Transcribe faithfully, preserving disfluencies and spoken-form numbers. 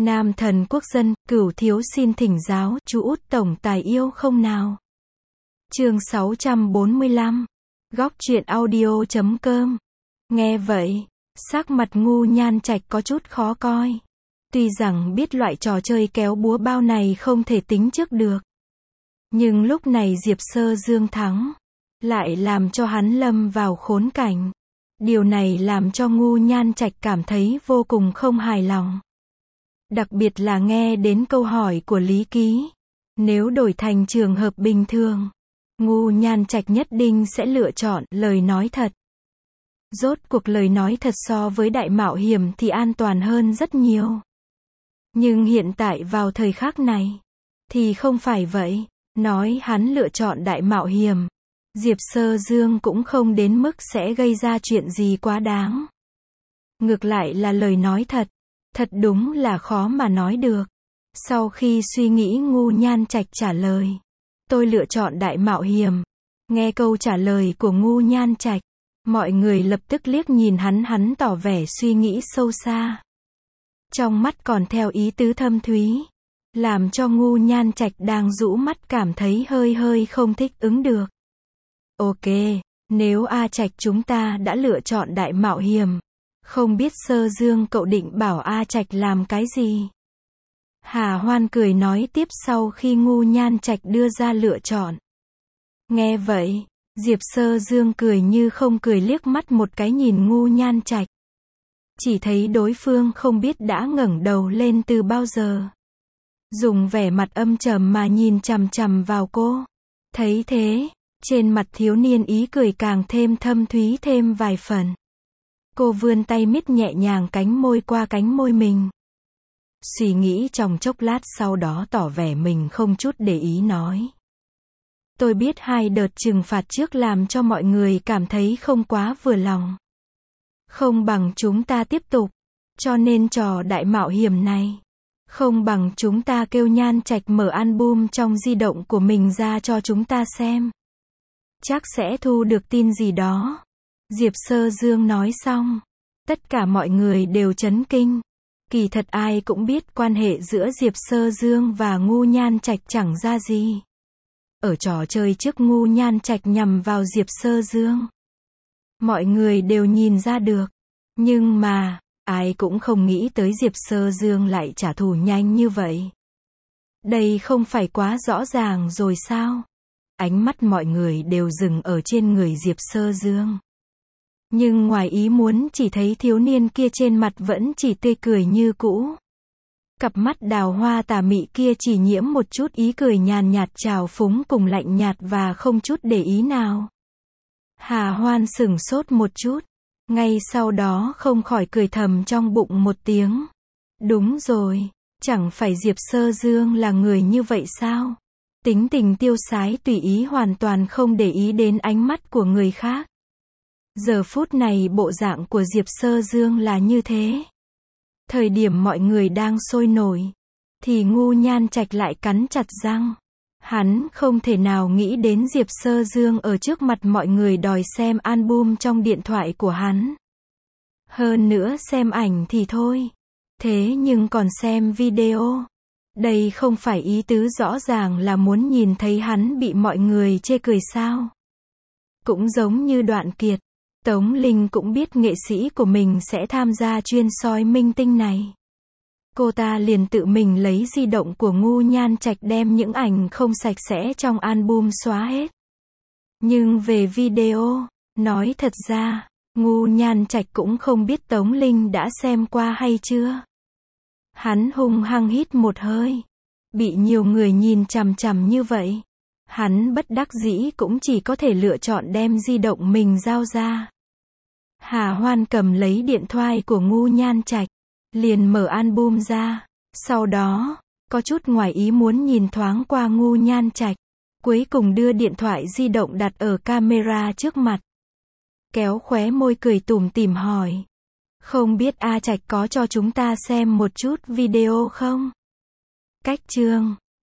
Nam thần quốc dân, cửu thiếu xin thỉnh giáo, chú út tổng tài yêu không nào? Chương sáu trăm bốn mươi lăm. Góc truyện audio chấm com. Nghe vậy, sắc mặt Ngu Nhan Trạch có chút khó coi. Tuy rằng biết loại trò chơi kéo búa bao này không thể tính trước được, nhưng lúc này Diệp Sơ Dương thắng, lại làm cho hắn lâm vào khốn cảnh. Điều này làm cho Ngu Nhan Trạch cảm thấy vô cùng không hài lòng. Đặc biệt là nghe đến câu hỏi của Lý Ký. Nếu đổi thành trường hợp bình thường, Ngu Nhan Trạch nhất định sẽ lựa chọn lời nói thật. Rốt cuộc lời nói thật so với đại mạo hiểm thì an toàn hơn rất nhiều. Nhưng hiện tại vào thời khắc này, thì không phải vậy. Nói hắn lựa chọn đại mạo hiểm, Diệp Sơ Dương cũng không đến mức sẽ gây ra chuyện gì quá đáng. Ngược lại là lời nói thật, thật đúng là khó mà nói được. Sau khi suy nghĩ, Ngu Nhan Trạch trả lời, tôi lựa chọn đại mạo hiểm. Nghe câu trả lời của Ngu Nhan Trạch, mọi người lập tức liếc nhìn hắn, hắn tỏ vẻ suy nghĩ sâu xa. Trong mắt còn theo ý tứ thâm thúy, làm cho Ngu Nhan Trạch đang rũ mắt cảm thấy hơi hơi không thích ứng được. Ok, nếu A Trạch chúng ta đã lựa chọn đại mạo hiểm, không biết Sơ Dương cậu định bảo A Trạch làm cái gì? Hà Hoan cười nói tiếp sau khi Ngu Nhan Trạch đưa ra lựa chọn. Nghe vậy, Diệp Sơ Dương cười như không cười liếc mắt một cái nhìn Ngu Nhan Trạch. Chỉ thấy đối phương không biết đã ngẩng đầu lên từ bao giờ. Dùng vẻ mặt âm trầm mà nhìn chằm chằm vào cô. Thấy thế, trên mặt thiếu niên ý cười càng thêm thâm thúy thêm vài phần. Cô vươn tay miết nhẹ nhàng cánh môi qua cánh môi mình. Suy nghĩ trong chốc lát sau đó tỏ vẻ mình không chút để ý nói. Tôi biết hai đợt trừng phạt trước làm cho mọi người cảm thấy không quá vừa lòng. Không bằng chúng ta tiếp tục. Cho nên trò đại mạo hiểm này, không bằng chúng ta kêu Nhan Trạch mở album trong di động của mình ra cho chúng ta xem. Chắc sẽ thu được tin gì đó. Diệp Sơ Dương nói xong, tất cả mọi người đều chấn kinh. Kỳ thật ai cũng biết quan hệ giữa Diệp Sơ Dương và Ngu Nhan Trạch chẳng ra gì. Ở trò chơi trước Ngu Nhan Trạch nhằm vào Diệp Sơ Dương, mọi người đều nhìn ra được. Nhưng mà, ai cũng không nghĩ tới Diệp Sơ Dương lại trả thù nhanh như vậy. Đây không phải quá rõ ràng rồi sao? Ánh mắt mọi người đều dừng ở trên người Diệp Sơ Dương. Nhưng ngoài ý muốn chỉ thấy thiếu niên kia trên mặt vẫn chỉ tươi cười như cũ. Cặp mắt đào hoa tà mị kia chỉ nhiễm một chút ý cười nhàn nhạt trào phúng cùng lạnh nhạt và không chút để ý nào. Hà Hoan sửng sốt một chút, ngay sau đó không khỏi cười thầm trong bụng một tiếng. Đúng rồi, chẳng phải Diệp Sơ Dương là người như vậy sao? Tính tình tiêu sái tùy ý, hoàn toàn không để ý đến ánh mắt của người khác. Giờ phút này bộ dạng của Diệp Sơ Dương là như thế. Thời điểm mọi người đang sôi nổi, thì Ngu Nhan Trạch lại cắn chặt răng. Hắn không thể nào nghĩ đến Diệp Sơ Dương ở trước mặt mọi người đòi xem album trong điện thoại của hắn. Hơn nữa xem ảnh thì thôi, thế nhưng còn xem video. Đây không phải ý tứ rõ ràng là muốn nhìn thấy hắn bị mọi người chê cười sao? Cũng giống như Đoạn Kiệt, Tống Linh cũng biết nghệ sĩ của mình sẽ tham gia chuyên soi minh tinh này. Cô ta liền tự mình lấy di động của Ngu Nhan Trạch đem những ảnh không sạch sẽ trong album xóa hết. Nhưng về video, nói thật ra, Ngu Nhan Trạch cũng không biết Tống Linh đã xem qua hay chưa. Hắn hung hăng hít một hơi. Bị nhiều người nhìn chằm chằm như vậy, hắn bất đắc dĩ cũng chỉ có thể lựa chọn đem di động mình giao ra. Hà Hoan cầm lấy điện thoại của Ngu Nhan Trạch, liền mở album ra. Sau đó, có chút ngoài ý muốn nhìn thoáng qua Ngu Nhan Trạch, cuối cùng đưa điện thoại di động đặt ở camera trước mặt. Kéo khóe môi cười tủm tỉm hỏi. Không biết A Trạch có cho chúng ta xem một chút video không? Cách chương